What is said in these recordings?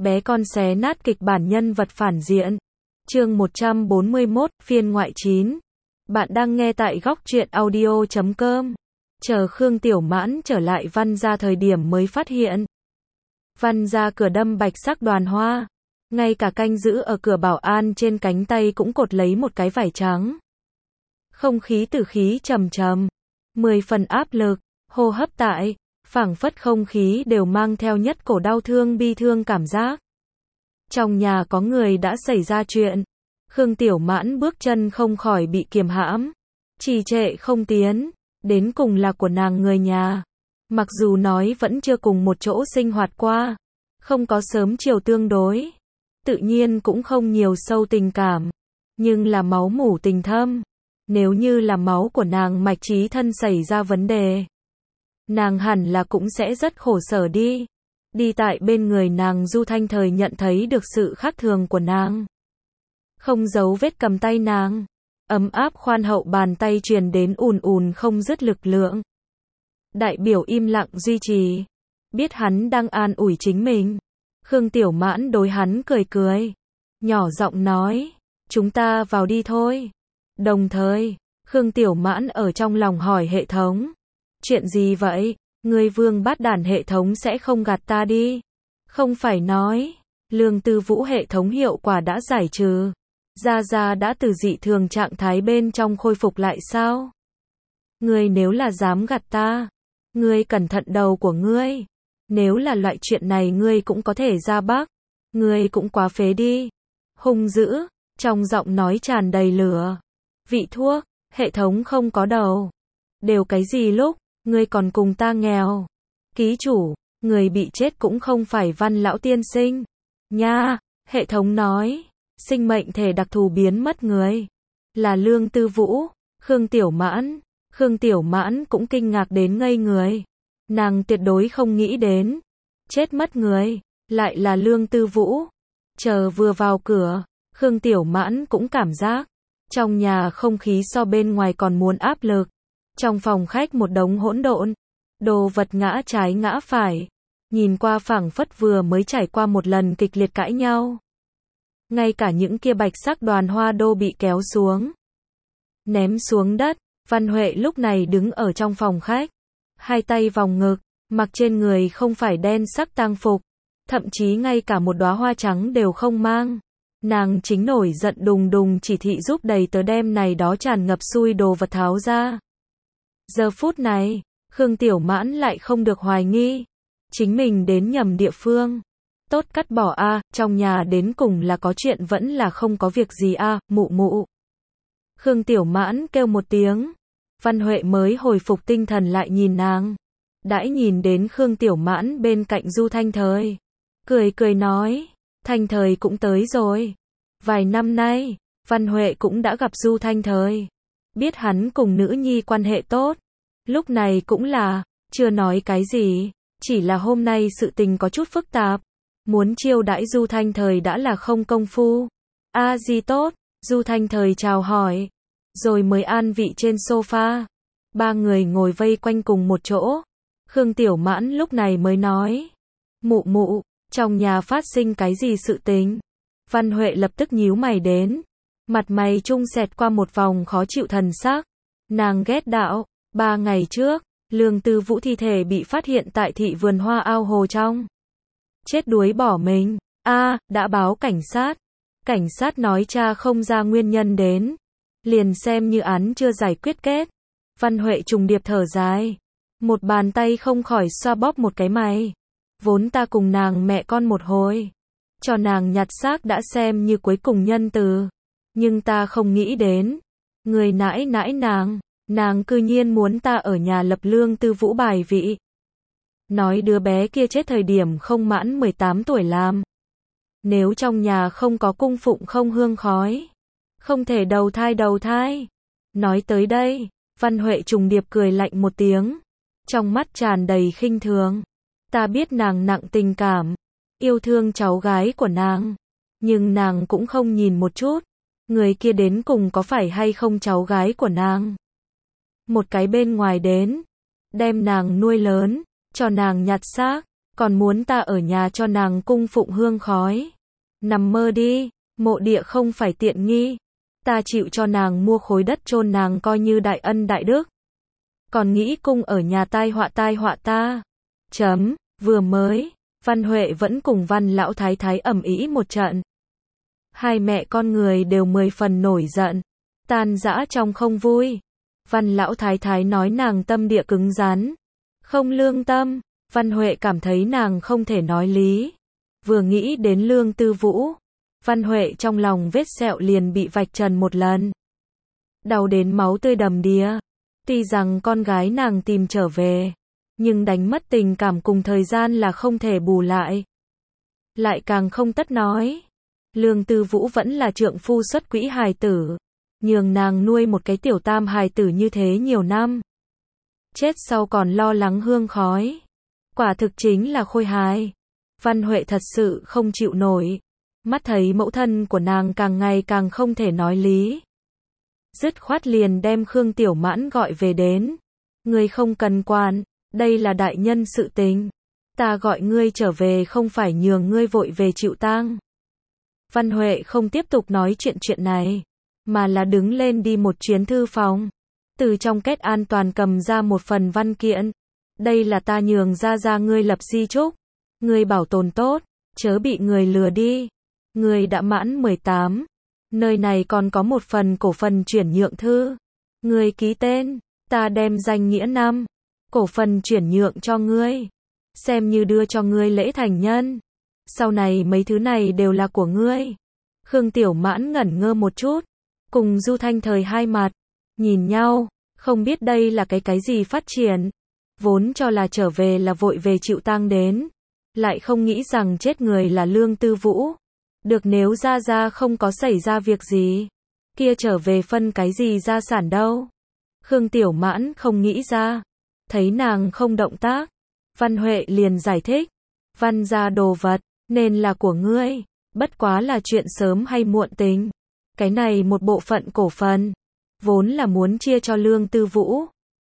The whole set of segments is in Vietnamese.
Bé con xé nát kịch bản nhân vật phản diện. Chương 141, phiên ngoại 9. Bạn đang nghe tại góc truyện audio.com. Chờ Khương Tiểu Mãn trở lại Văn gia thời điểm mới phát hiện. Văn gia cửa đâm bạch sắc đoàn hoa. Ngay cả canh giữ ở cửa bảo an trên cánh tay cũng cột lấy một cái vải trắng. Không khí tử khí trầm trầm. 10 phần áp lực, hô hấp tại, phảng phất không khí đều mang theo nhất cổ đau thương bi thương cảm giác. Trong nhà có người đã xảy ra chuyện. Khương Tiểu Mãn bước chân không khỏi bị kiềm hãm. Trì trệ không tiến. Đến cùng là của nàng người nhà. Mặc dù nói vẫn chưa cùng một chỗ sinh hoạt qua. Không có sớm chiều tương đối. Tự nhiên cũng không nhiều sâu tình cảm. Nhưng là máu mủ tình thâm. Nếu như là máu của nàng mạch trí thân xảy ra vấn đề. Nàng hẳn là cũng sẽ rất khổ sở đi. Đi tại bên người nàng Du Thanh Thời nhận thấy được sự khác thường của nàng. Không giấu vết cầm tay nàng. Ấm áp khoan hậu bàn tay truyền đến ùn ùn không dứt lực lượng. Đại biểu im lặng duy trì. Biết hắn đang an ủi chính mình. Khương Tiểu Mãn đối hắn cười cười. Nhỏ giọng nói. Chúng ta vào đi thôi. Đồng thời, Khương Tiểu Mãn ở trong lòng hỏi hệ thống. Chuyện gì vậy? Người vương bát đản hệ thống sẽ không gạt ta đi. Không phải nói. Lương Tư Vũ hệ thống hiệu quả đã giải trừ. Gia Gia đã từ dị thường trạng thái bên trong khôi phục lại sao? Ngươi nếu là dám gạt ta. Ngươi cẩn thận đầu của ngươi. Nếu là loại chuyện này ngươi cũng có thể ra Bắc. Ngươi cũng quá phế đi. Hung dữ, trong giọng nói tràn đầy lửa. Vị thuốc, hệ thống không có đầu. Đều cái gì lúc, ngươi còn cùng ta nghèo. Ký chủ, người bị chết cũng không phải Văn lão tiên sinh. Nha, hệ thống nói. Sinh mệnh thể đặc thù biến mất người. Là Lương Tư Vũ, Khương Tiểu Mãn. Khương Tiểu Mãn cũng kinh ngạc đến ngây người. Nàng tuyệt đối không nghĩ đến. Chết mất người, lại là Lương Tư Vũ. Chờ vừa vào cửa, Khương Tiểu Mãn cũng cảm giác. Trong nhà không khí so bên ngoài còn muốn áp lực. Trong phòng khách một đống hỗn độn. Đồ vật ngã trái ngã phải. Nhìn qua phảng phất vừa mới trải qua một lần kịch liệt cãi nhau. Ngay cả những kia bạch sắc đoàn hoa đô bị kéo xuống. Ném xuống đất. Văn Huệ lúc này đứng ở trong phòng khách. Hai tay vòng ngực. Mặc trên người không phải đen sắc tang phục. Thậm chí ngay cả một đóa hoa trắng đều không mang. Nàng chính nổi giận đùng đùng chỉ thị giúp đầy tớ đem này đó tràn ngập xui đồ vật tháo ra. Giờ phút này, Khương Tiểu Mãn lại không được hoài nghi. Chính mình đến nhầm địa phương. Tốt cắt bỏ a, trong nhà đến cùng là có chuyện vẫn là không có việc gì a, mụ mụ. Khương Tiểu Mãn kêu một tiếng. Văn Huệ mới hồi phục tinh thần lại nhìn nàng. Đãi nhìn đến Khương Tiểu Mãn bên cạnh Du Thanh Thời. Cười cười nói. Thanh Thời cũng tới rồi. Vài năm nay, Văn Huệ cũng đã gặp Du Thanh Thời. Biết hắn cùng nữ nhi quan hệ tốt. Lúc này cũng là, chưa nói cái gì. Chỉ là hôm nay sự tình có chút phức tạp. Muốn chiêu đãi Du Thanh Thời đã là không công phu. A di tốt, Du Thanh Thời chào hỏi. Rồi mới an vị trên sofa. Ba người ngồi vây quanh cùng một chỗ. Khương Tiểu Mãn lúc này mới nói. Mụ mụ, trong nhà phát sinh cái gì sự tình? Văn Huệ lập tức nhíu mày đến. Mặt mày trung xẹt qua một vòng khó chịu thần sắc. Nàng ghét đạo. 3 ngày trước, Lương Tư Vũ thi thể bị phát hiện tại thị vườn hoa ao hồ trong. Chết đuối bỏ mình. Đã báo cảnh sát. Cảnh sát nói cha không ra nguyên nhân đến. Liền xem như án chưa giải quyết kết. Văn Huệ trùng điệp thở dài. Một bàn tay không khỏi xoa bóp một cái mày. Vốn ta cùng nàng mẹ con một hồi. Cho nàng nhặt xác đã xem như cuối cùng nhân từ. Nhưng ta không nghĩ đến. Người nãi nãi nàng cư nhiên muốn ta ở nhà lập Lương Tư Vũ bài vị. Nói đứa bé kia chết thời điểm không mãn 18 tuổi làm. Nếu trong nhà không có cung phụng không hương khói. Không thể đầu thai. Nói tới đây, Văn Huệ trùng điệp cười lạnh một tiếng. Trong mắt tràn đầy khinh thường. Ta biết nàng nặng tình cảm. Yêu thương cháu gái của nàng. Nhưng nàng cũng không nhìn một chút. Người kia đến cùng có phải hay không cháu gái của nàng. Một cái bên ngoài đến. Đem nàng nuôi lớn. Cho nàng nhặt xác. Còn muốn ta ở nhà cho nàng cung phụng hương khói. Nằm mơ đi, mộ địa không phải tiện nghi. Ta chịu cho nàng mua khối đất chôn nàng coi như đại ân đại đức. Còn nghĩ cung ở nhà tai họa ta. Vừa mới, Văn Huệ vẫn cùng Văn lão thái thái ầm ĩ một trận. Hai mẹ con người đều 10 phần nổi giận, tan rã trong không vui. Văn lão thái thái nói nàng tâm địa cứng rắn, không lương tâm. Văn Huệ cảm thấy nàng không thể nói lý. Vừa nghĩ đến Lương Tư Vũ, Văn Huệ trong lòng vết sẹo liền bị vạch trần một lần. Đau đến máu tươi đầm đìa. Tuy rằng con gái nàng tìm trở về, nhưng đánh mất tình cảm cùng thời gian là không thể bù lại. Lại càng không tất nói. Lương Tư Vũ vẫn là trượng phu xuất quỹ hài tử, nhường nàng nuôi một cái tiểu tam hài tử như thế nhiều năm. Chết sau còn lo lắng hương khói. Quả thực chính là khôi hài. Văn Huệ thật sự không chịu nổi. Mắt thấy mẫu thân của nàng càng ngày càng không thể nói lý. Dứt khoát liền đem Khương Tiểu Mãn gọi về đến. Ngươi không cần quản, đây là đại nhân sự tình. Ta gọi ngươi trở về không phải nhường ngươi vội về chịu tang. Văn Huệ không tiếp tục nói chuyện này, mà là đứng lên đi một chuyến thư phòng. Từ trong két an toàn cầm ra một phần văn kiện. Đây là ta nhường ra ngươi lập di chúc. Ngươi bảo tồn tốt, chớ bị người lừa đi. Ngươi đã mãn 18. Nơi này còn có một phần cổ phần chuyển nhượng thư. Ngươi ký tên, ta đem danh nghĩa năm. Cổ phần chuyển nhượng cho ngươi. Xem như đưa cho ngươi lễ thành nhân. Sau này mấy thứ này đều là của ngươi. Khương Tiểu Mãn ngẩn ngơ một chút. Cùng Du Thanh Thời hai mặt. Nhìn nhau, không biết đây là cái gì phát triển. Vốn cho là trở về là vội về chịu tang đến. Lại không nghĩ rằng chết người là Lương Tư Vũ. Được nếu ra không có xảy ra việc gì. Kia trở về phân cái gì gia sản đâu. Khương Tiểu Mãn không nghĩ ra. Thấy nàng không động tác. Văn Huệ liền giải thích. Văn gia đồ vật, nên là của ngươi. Bất quá là chuyện sớm hay muộn tính. Cái này một bộ phận cổ phần. Vốn là muốn chia cho Lương Tư Vũ.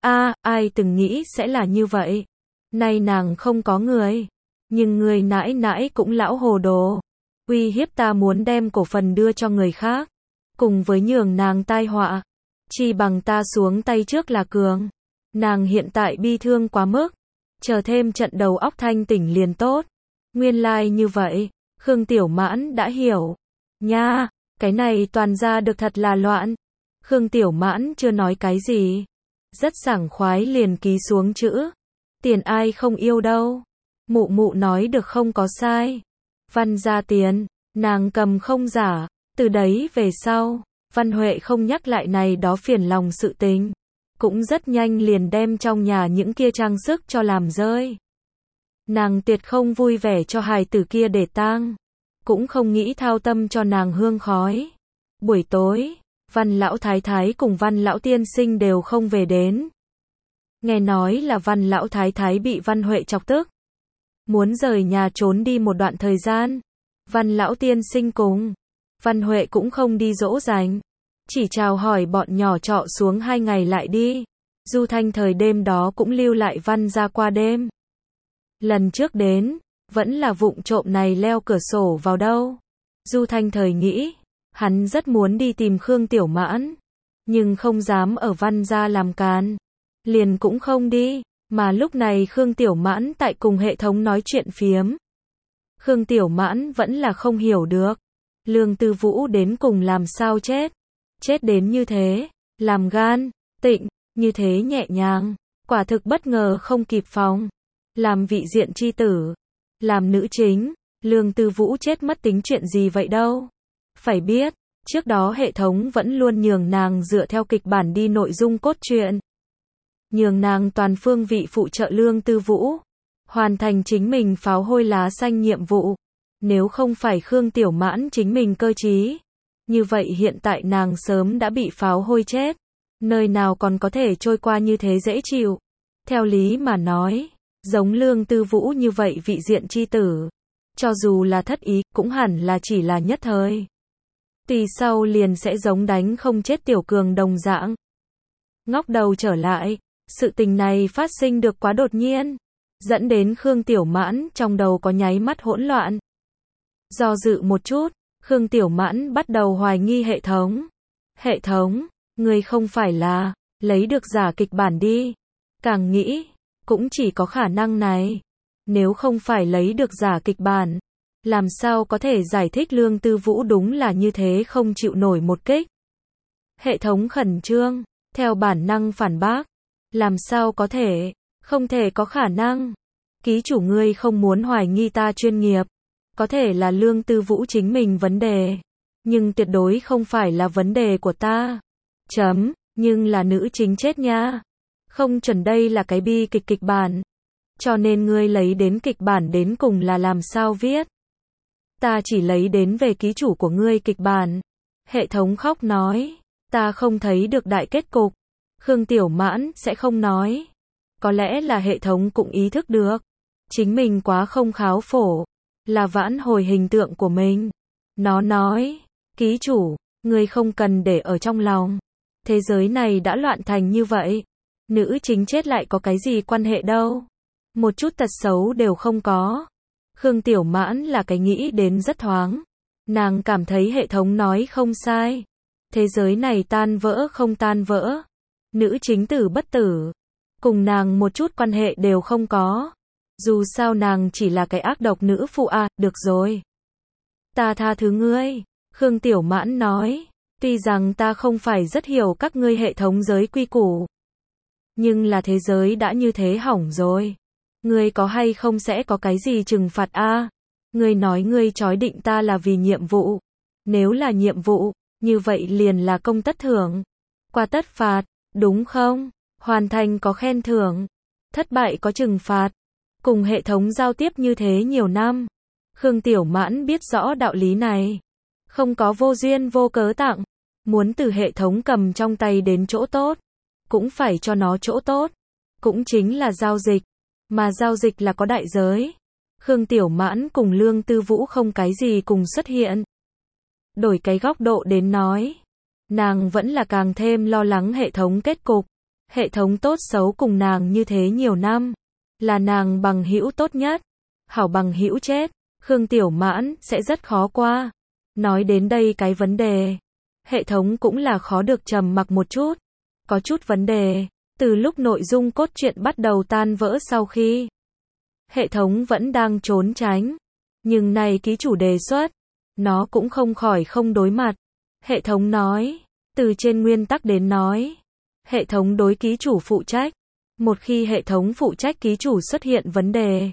Ai từng nghĩ sẽ là như vậy. Nay nàng không có người. Nhưng người nãi nãi cũng lão hồ đồ. Uy hiếp ta muốn đem cổ phần đưa cho người khác. Cùng với nhường nàng tai họa. Chỉ bằng ta xuống tay trước là cường. Nàng hiện tại bi thương quá mức. Chờ thêm trận đầu óc thanh tỉnh liền tốt. Nguyên lai như vậy. Khương Tiểu Mãn đã hiểu. Nha, cái này toàn ra được thật là loạn. Khương Tiểu Mãn chưa nói cái gì. Rất sảng khoái liền ký xuống chữ. Tiền ai không yêu đâu. Mụ nói được không có sai. Văn ra tiền, nàng cầm không giả. Từ đấy về sau, Văn Huệ không nhắc lại này đó phiền lòng sự tình. Cũng rất nhanh liền đem trong nhà những kia trang sức cho làm rơi. Nàng tuyệt không vui vẻ cho hài tử kia để tang. Cũng không nghĩ thao tâm cho nàng hương khói. Buổi tối, Văn lão thái thái cùng Văn lão tiên sinh đều không về đến. Nghe nói là Văn lão thái thái bị Văn Huệ chọc tức. Muốn rời nhà trốn đi một đoạn thời gian. Văn lão tiên sinh cùng Văn Huệ cũng không đi dỗ dành. Chỉ chào hỏi bọn nhỏ trọ xuống 2 ngày lại đi. Du Thanh Thời đêm đó cũng lưu lại Văn ra qua đêm. Lần trước đến, vẫn là vụng trộm này leo cửa sổ vào đâu. Du Thanh Thời nghĩ, hắn rất muốn đi tìm Khương Tiểu Mãn. Nhưng không dám ở Văn gia làm càn. Liền cũng không đi. Mà lúc này Khương Tiểu Mãn tại cùng hệ thống nói chuyện phiếm. Khương Tiểu Mãn vẫn là không hiểu được. Lương Tư Vũ đến cùng làm sao chết. Chết đến như thế. Làm gan, tịnh, như thế nhẹ nhàng. Quả thực bất ngờ không kịp phòng. Làm vị diện chi tử. Làm nữ chính. Lương Tư Vũ chết mất tính chuyện gì vậy đâu. Phải biết, trước đó hệ thống vẫn luôn nhường nàng dựa theo kịch bản đi nội dung cốt truyện. Nhường nàng toàn phương vị phụ trợ Lương Tư Vũ. Hoàn thành chính mình pháo hôi lá xanh nhiệm vụ. Nếu không phải Khương Tiểu Mãn chính mình cơ trí. Như vậy hiện tại nàng sớm đã bị pháo hôi chết. Nơi nào còn có thể trôi qua như thế dễ chịu. Theo lý mà nói, giống Lương Tư Vũ như vậy vị diện chi tử. Cho dù là thất ý, cũng hẳn là chỉ là nhất thời. Tùy sau liền sẽ giống đánh không chết tiểu cường đồng dạng. Ngóc đầu trở lại, sự tình này phát sinh được quá đột nhiên. dẫn đến Khương Tiểu Mãn trong đầu có nháy mắt hỗn loạn. Do dự một chút, Khương Tiểu Mãn bắt đầu hoài nghi hệ thống. Hệ thống, ngươi không phải là lấy được giả kịch bản đi. Càng nghĩ, cũng chỉ có khả năng này. Nếu không phải lấy được giả kịch bản, làm sao có thể giải thích Lương Tư Vũ đúng là như thế không chịu nổi một kích. Hệ thống khẩn trương, theo bản năng phản bác. Làm sao có thể, không thể có khả năng. Ký chủ ngươi không muốn hoài nghi ta chuyên nghiệp. Có thể là Lương Tư Vũ chính mình vấn đề. Nhưng tuyệt đối không phải là vấn đề của ta. Nhưng là nữ chính chết nha. Không chuẩn đây là cái bi kịch kịch bản. Cho nên ngươi lấy đến kịch bản đến cùng là làm sao viết. Ta chỉ lấy đến về ký chủ của ngươi kịch bản. Hệ thống khóc nói. Ta không thấy được đại kết cục. Khương Tiểu Mãn sẽ không nói. Có lẽ là hệ thống cũng ý thức được. Chính mình quá không kháo phổ. Là vãn hồi hình tượng của mình. Nó nói. Ký chủ, ngươi không cần để ở trong lòng. Thế giới này đã loạn thành như vậy. Nữ chính chết lại có cái gì quan hệ đâu. Một chút tật xấu đều không có. Khương Tiểu Mãn là cái nghĩ đến rất thoáng. Nàng cảm thấy hệ thống nói không sai. Thế giới này tan vỡ không tan vỡ. Nữ chính tử bất tử. Cùng nàng một chút quan hệ đều không có. Dù sao nàng chỉ là cái ác độc nữ phụ à, được rồi. Ta tha thứ ngươi. Khương Tiểu Mãn nói. Tuy rằng ta không phải rất hiểu các ngươi hệ thống giới quy củ. Nhưng là thế giới đã như thế hỏng rồi. Ngươi có hay không sẽ có cái gì trừng phạt a? Ngươi nói ngươi trói định ta là vì nhiệm vụ. Nếu là nhiệm vụ, như vậy liền là công tất thưởng. Qua tất phạt, đúng không? Hoàn thành có khen thưởng. Thất bại có trừng phạt. Cùng hệ thống giao tiếp như thế nhiều năm. Khương Tiểu Mãn biết rõ đạo lý này. Không có vô duyên vô cớ tặng. Muốn từ hệ thống cầm trong tay đến chỗ tốt. Cũng phải cho nó chỗ tốt. Cũng chính là giao dịch. Mà giao dịch là có đại giới. Khương Tiểu Mãn cùng Lương Tư Vũ không cái gì cùng xuất hiện. Đổi cái góc độ đến nói. Nàng vẫn là càng thêm lo lắng hệ thống kết cục. Hệ thống tốt xấu cùng nàng như thế nhiều năm. Là nàng bằng hữu tốt nhất. Hảo bằng hữu chết. Khương Tiểu Mãn sẽ rất khó qua. Nói đến đây cái vấn đề. Hệ thống cũng là khó được trầm mặc một chút. Có chút vấn đề. Từ lúc nội dung cốt truyện bắt đầu tan vỡ sau khi hệ thống vẫn đang trốn tránh. Nhưng này ký chủ đề xuất. Nó cũng không khỏi không đối mặt. Hệ thống nói. Từ trên nguyên tắc đến nói. Hệ thống đối ký chủ phụ trách. Một khi hệ thống phụ trách ký chủ xuất hiện vấn đề.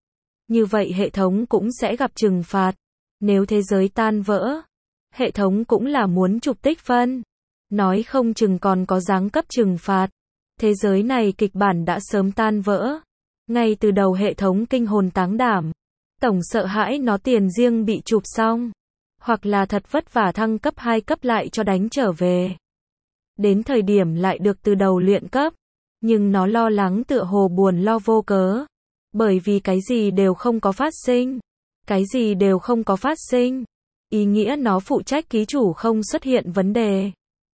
Như vậy hệ thống cũng sẽ gặp trừng phạt. Nếu thế giới tan vỡ. Hệ thống cũng là muốn chụp tích phân. Nói không chừng còn có giáng cấp trừng phạt. Thế giới này kịch bản đã sớm tan vỡ. Ngay từ đầu hệ thống kinh hồn táng đảm. Tổng sợ hãi nó tiền riêng bị chụp xong. Hoặc là thật vất vả thăng cấp 2 cấp lại cho đánh trở về. Đến thời điểm lại được từ đầu luyện cấp. Nhưng nó lo lắng tựa hồ buồn lo vô cớ. Bởi vì cái gì đều không có phát sinh. Cái gì đều không có phát sinh. Ý nghĩa nó phụ trách ký chủ không xuất hiện vấn đề.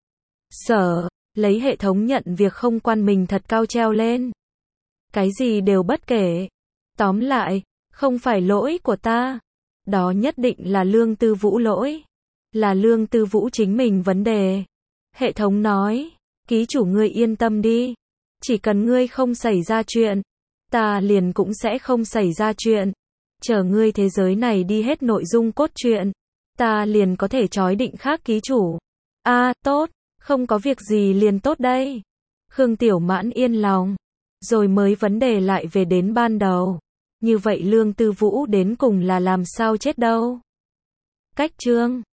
Lấy hệ thống nhận việc không quan mình thật cao treo lên. Cái gì đều bất kể. Tóm lại, không phải lỗi của ta. Đó nhất định là Lương Tư Vũ lỗi. Là Lương Tư Vũ chính mình vấn đề. Hệ thống nói, ký chủ ngươi yên tâm đi. Chỉ cần ngươi không xảy ra chuyện, ta liền cũng sẽ không xảy ra chuyện. Chờ ngươi thế giới này đi hết nội dung cốt truyện, ta liền có thể trói định khác ký chủ. Tốt, không có việc gì liền tốt đây. Khương Tiểu Mãn yên lòng. Rồi mới vấn đề lại về đến ban đầu. Như vậy Lương Tư Vũ đến cùng là làm sao chết đâu? Cách chương